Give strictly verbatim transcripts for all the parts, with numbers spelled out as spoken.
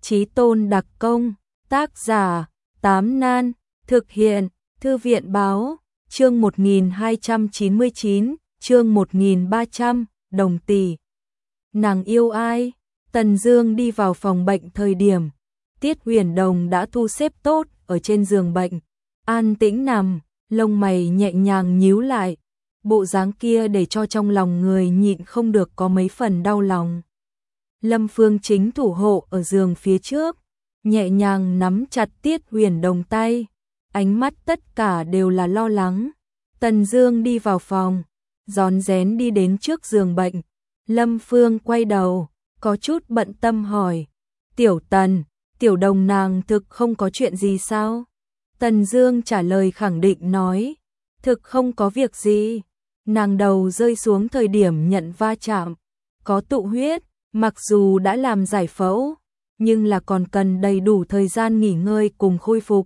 Chí tôn đặc công, tác giả, Tám Nan, thực hiện, Thư viện báo, chương một nghìn hai trăm chín mươi chín, chương một nghìn ba trăm, đồng tỷ. Nàng yêu ai? Tần Dương đi vào phòng bệnh thời điểm, Tiết Huyền Đồng đã thu xếp tốt ở trên giường bệnh, an tĩnh nằm, lông mày nhẹ nhàng nhíu lại, bộ dáng kia để cho trong lòng người nhịn không được có mấy phần đau lòng. Lâm Phương chính thủ hộ ở giường phía trước, nhẹ nhàng nắm chặt Tiết Huyền Đồng tay, ánh mắt tất cả đều là lo lắng. Tần Dương đi vào phòng, rón rén đi đến trước giường bệnh. Lâm Phương quay đầu, có chút bận tâm hỏi, Tiểu Tần, Tiểu Đồng nàng thực không có chuyện gì sao? Tần Dương trả lời khẳng định nói, thực không có việc gì. Nàng đầu rơi xuống thời điểm nhận va chạm, có tụ huyết, mặc dù đã làm giải phẫu, nhưng là còn cần đầy đủ thời gian nghỉ ngơi cùng khôi phục,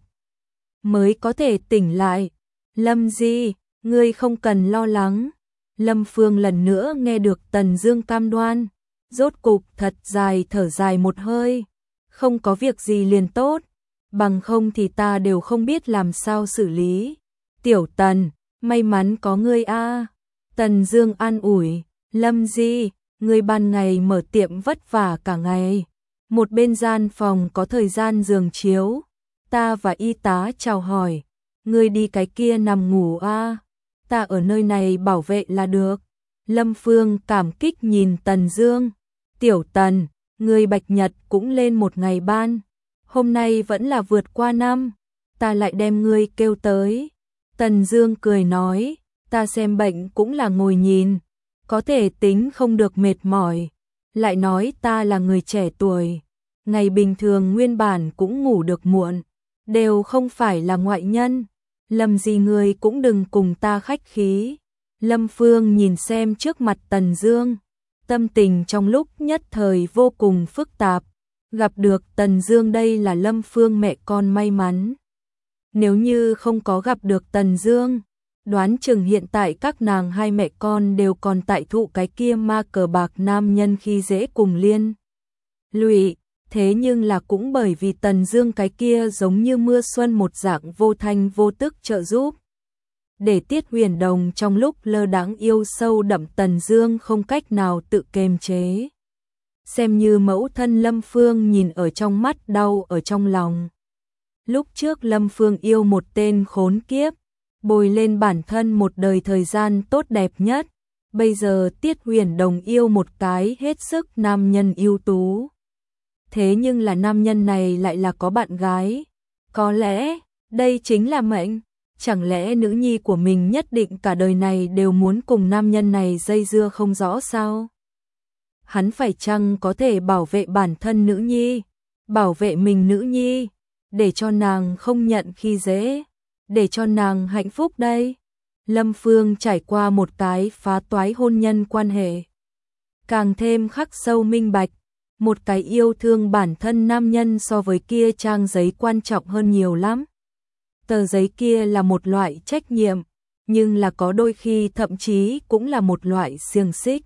mới có thể tỉnh lại. Lâm Di, ngươi không cần lo lắng. Lâm Phương lần nữa nghe được Tần Dương cam đoan, rốt cục thật dài thở dài một hơi, không có việc gì liền tốt, bằng không thì ta đều không biết làm sao xử lý. Tiểu Tần, may mắn có ngươi a. Tần Dương an ủi, Lâm Di, ngươi ban ngày mở tiệm vất vả cả ngày, một bên gian phòng có thời gian giường chiếu, ta và y tá chào hỏi, ngươi đi cái kia nằm ngủ a, ta ở nơi này bảo vệ là được. Lâm Phương cảm kích nhìn Tần Dương, Tiểu Tần, ngươi bạch nhật cũng lên một ngày ban, hôm nay vẫn là vượt qua năm, ta lại đem ngươi kêu tới. Tần Dương cười nói, ta xem bệnh cũng là ngồi nhìn, có thể tính không được mệt mỏi, lại nói ta là người trẻ tuổi, ngày bình thường nguyên bản cũng ngủ được muộn, đều không phải là ngoại nhân. Lâm Di ngươi cũng đừng cùng ta khách khí. Lâm Phương nhìn xem trước mặt Tần Dương, tâm tình trong lúc nhất thời vô cùng phức tạp, gặp được Tần Dương đây là Lâm Phương mẹ con may mắn. Nếu như không có gặp được Tần Dương, đoán chừng hiện tại các nàng hai mẹ con đều còn tại thụ cái kia ma cờ bạc nam nhân khi dễ cùng liên lụy. Thế nhưng là cũng bởi vì Tần Dương cái kia giống như mưa xuân một dạng vô thanh vô tức trợ giúp, để Tiết Huyền Đồng trong lúc lơ đãng yêu sâu đậm Tần Dương không cách nào tự kiềm chế. Xem như mẫu thân Lâm Phương nhìn ở trong mắt, đau ở trong lòng. Lúc trước Lâm Phương yêu một tên khốn kiếp, bồi lên bản thân một đời thời gian tốt đẹp nhất, bây giờ Tiết Huyền Đồng yêu một cái hết sức nam nhân ưu tú. Thế nhưng là nam nhân này lại là có bạn gái. Có lẽ, đây chính là mệnh. Chẳng lẽ nữ nhi của mình nhất định cả đời này đều muốn cùng nam nhân này dây dưa không rõ sao? Hắn phải chăng có thể bảo vệ bản thân nữ nhi, bảo vệ mình nữ nhi, để cho nàng không nhận khi dễ, để cho nàng hạnh phúc đây? Lâm Phương trải qua một cái phá toái hôn nhân quan hệ, càng thêm khắc sâu minh bạch, một cái yêu thương bản thân nam nhân so với kia trang giấy quan trọng hơn nhiều lắm. Tờ giấy kia là một loại trách nhiệm, nhưng là có đôi khi thậm chí cũng là một loại xiềng xích.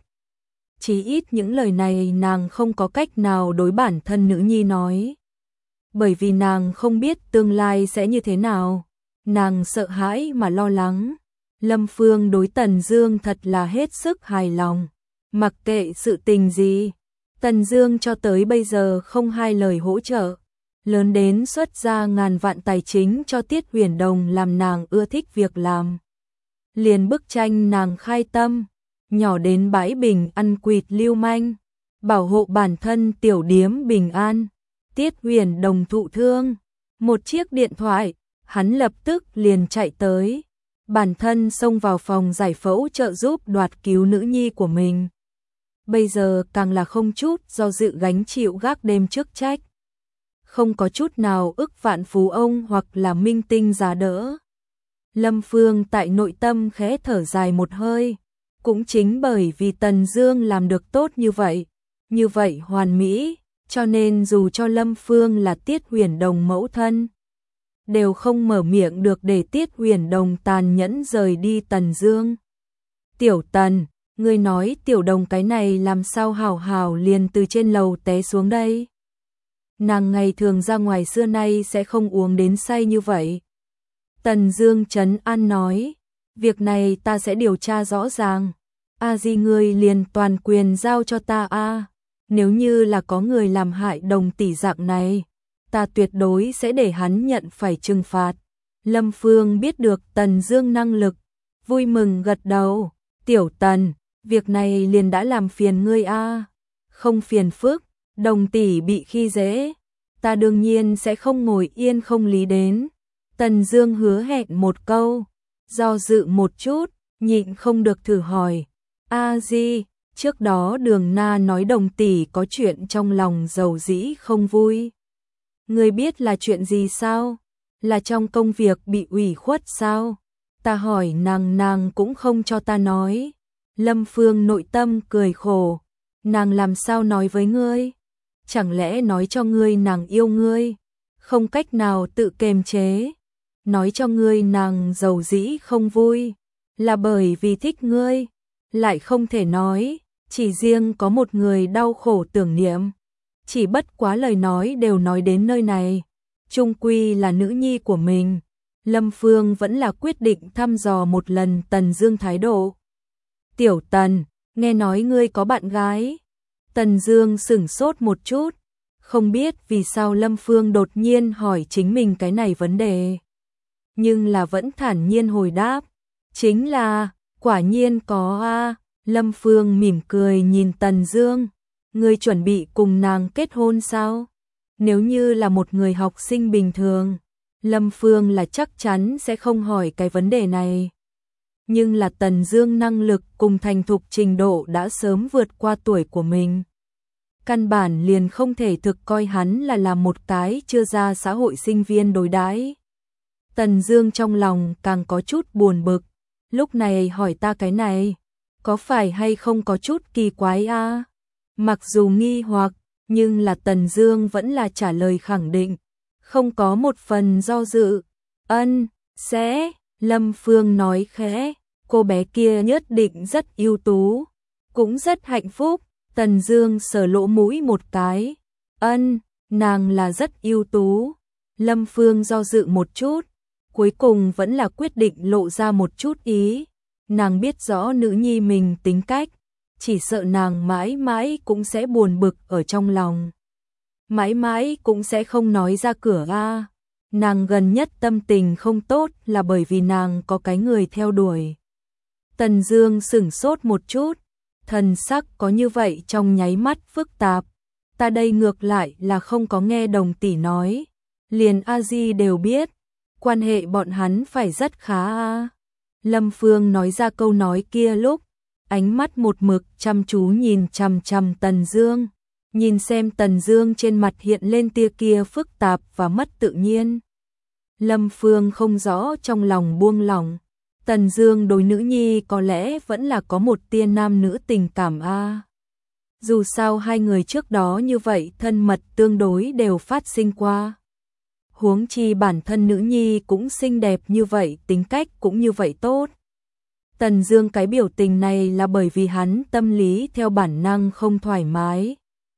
Chí ít những lời này nàng không có cách nào đối bản thân nữ nhi nói, bởi vì nàng không biết tương lai sẽ như thế nào, nàng sợ hãi mà lo lắng. Lâm Phương đối Tần Dương thật là hết sức hài lòng, mặc kệ sự tình gì, Tần Dương cho tới bây giờ không hai lời hỗ trợ, lớn đến xuất ra ngàn vạn tài chính cho Tiết Huyền Đồng làm nàng ưa thích việc làm. Liền bức tranh nàng khai tâm, nhỏ đến bãi bình ăn quỵt lưu manh, bảo hộ bản thân tiểu điếm bình an. Tiết Huyền Đồng thụ thương, một chiếc điện thoại, hắn lập tức liền chạy tới, bản thân xông vào phòng giải phẫu trợ giúp đoạt cứu nữ nhi của mình. Bây giờ càng là không chút do dự gánh chịu gác đêm chức trách, không có chút nào ức vạn phú ông hoặc là minh tinh giá đỡ. Lâm Phương tại nội tâm khẽ thở dài một hơi, cũng chính bởi vì Tần Dương làm được tốt như vậy, như vậy hoàn mỹ, cho nên dù cho Lâm Phương là Tiết Huyền Đồng mẫu thân, đều không mở miệng được để Tiết Huyền Đồng tàn nhẫn rời đi Tần Dương. Tiểu Tần, ngươi nói Tiểu Đồng cái này làm sao hào hào liền từ trên lầu té xuống đây? nàng ngày thường ra ngoài xưa nay sẽ không uống đến say như vậy. Tần Dương trấn an nói, việc này ta sẽ điều tra rõ ràng. A Di ngươi liền toàn quyền giao cho ta a. Nếu như là có người làm hại đồng tỷ dạng này, ta tuyệt đối sẽ để hắn nhận phải trừng phạt. Lâm Phương biết được Tần Dương năng lực, vui mừng gật đầu. Tiểu Tần, việc này liền đã làm phiền ngươi a. Không phiền phức, đồng tỷ bị khi dễ, ta đương nhiên sẽ không ngồi yên không lý đến. Tần Dương hứa hẹn một câu, do dự một chút, nhịn không được thử hỏi. A Di, trước đó Đường Na nói đồng tỷ có chuyện trong lòng dầu dĩ không vui. Ngươi biết là chuyện gì sao? Là trong công việc bị ủy khuất sao? Ta hỏi nàng nàng cũng không cho ta nói. Lâm Phương nội tâm cười khổ. Nàng làm sao nói với ngươi? Chẳng lẽ nói cho ngươi nàng yêu ngươi? Không cách nào tự kiềm chế. Nói cho ngươi nàng dầu dĩ không vui. Là bởi vì thích ngươi. Lại không thể nói. Chỉ riêng có một người đau khổ tưởng niệm. Chỉ bất quá lời nói đều nói đến nơi này. Chung quy là nữ nhi của mình. Lâm Phương vẫn là quyết định thăm dò một lần Tần Dương thái độ. Tiểu Tần, nghe nói ngươi có bạn gái. Tần Dương sững sốt một chút, không biết vì sao Lâm Phương đột nhiên hỏi chính mình cái này vấn đề. Nhưng là vẫn thản nhiên hồi đáp, chính là, quả nhiên có a. Lâm Phương mỉm cười nhìn Tần Dương, ngươi chuẩn bị cùng nàng kết hôn sao? Nếu như là một người học sinh bình thường, Lâm Phương là chắc chắn sẽ không hỏi cái vấn đề này. Nhưng là Tần Dương năng lực cùng thành thục trình độ đã sớm vượt qua tuổi của mình. Căn bản liền không thể thực coi hắn là là một cái chưa ra xã hội sinh viên đối đãi. Tần Dương trong lòng càng có chút buồn bực, lúc này hỏi ta cái này, có phải hay không có chút kỳ quái a? À? Mặc dù nghi hoặc, nhưng là Tần Dương vẫn là trả lời khẳng định, không có một phần do dự. Ân, sẽ, Lâm Phương nói khẽ, cô bé kia nhất định rất ưu tú, cũng rất hạnh phúc. Tần Dương sờ lỗ mũi một cái, ân, nàng là rất ưu tú. Lâm Phương do dự một chút, cuối cùng vẫn là quyết định lộ ra một chút ý. Nàng biết rõ nữ nhi mình tính cách, chỉ sợ nàng mãi mãi cũng sẽ buồn bực ở trong lòng. Mãi mãi cũng sẽ không nói ra cửa a. Nàng gần nhất tâm tình không tốt là bởi vì nàng có cái người theo đuổi. Tần Dương sững sốt một chút, thần sắc có như vậy trong nháy mắt phức tạp. Ta đây ngược lại là không có nghe đồng tỷ nói, liền A Di đều biết, quan hệ bọn hắn phải rất khá a. Lâm Phương nói ra câu nói kia lúc, ánh mắt một mực chăm chú nhìn chằm chằm Tần Dương, nhìn xem Tần Dương trên mặt hiện lên tia kia phức tạp và mất tự nhiên. Lâm Phương không rõ trong lòng buông lỏng, Tần Dương đối nữ nhi có lẽ vẫn là có một tia nam nữ tình cảm a. Dù sao hai người trước đó như vậy thân mật tương đối đều phát sinh qua. Huống chi bản thân nữ nhi cũng xinh đẹp như vậy, tính cách cũng như vậy tốt. Tần Dương cái biểu tình này là bởi vì hắn tâm lý theo bản năng không thoải mái.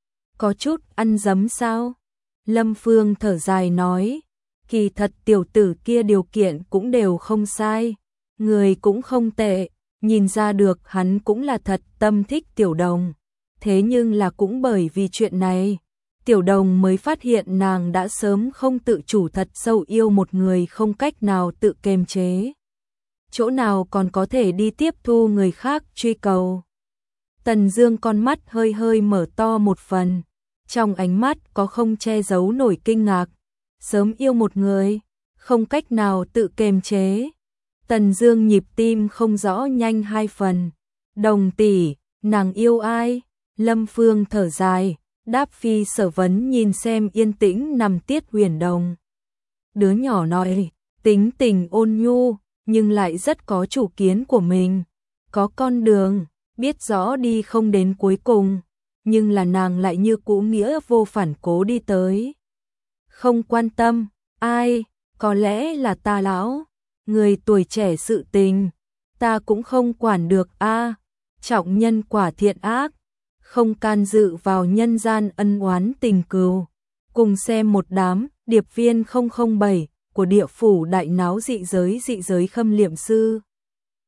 Có chút ăn dấm sao? Lâm Phương thở dài nói, kỳ thật tiểu tử kia điều kiện cũng đều không sai, người cũng không tệ, nhìn ra được hắn cũng là thật tâm thích Tiểu Đồng. Thế nhưng là cũng bởi vì chuyện này, Tiểu Đồng mới phát hiện nàng đã sớm không tự chủ thật sâu yêu một người không cách nào tự kiềm chế. Chỗ nào còn có thể đi tiếp thu người khác truy cầu. Tần Dương con mắt hơi hơi mở to một phần, trong ánh mắt có không che giấu nổi kinh ngạc. Sớm yêu một người, không cách nào tự kiềm chế. Tần Dương nhịp tim không rõ nhanh hai phần. Đồng tỷ, nàng yêu ai? Lâm Phương thở dài, đáp phi sở vấn nhìn xem yên tĩnh nằm Tiết Huyền Đồng. Đứa nhỏ nói, tính tình ôn nhu, nhưng lại rất có chủ kiến của mình. Có con đường, biết rõ đi không đến cuối cùng, nhưng là nàng lại như cũ nghĩa vô phản cố đi tới. Không quan tâm, ai, có lẽ là ta lão, người tuổi trẻ sự tình, ta cũng không quản được a. Trọng nhân quả thiện ác, không can dự vào nhân gian ân oán tình cừu, Cùng xem một đám điệp viên không không bảy của địa phủ đại náo dị giới dị giới khâm liệm sư.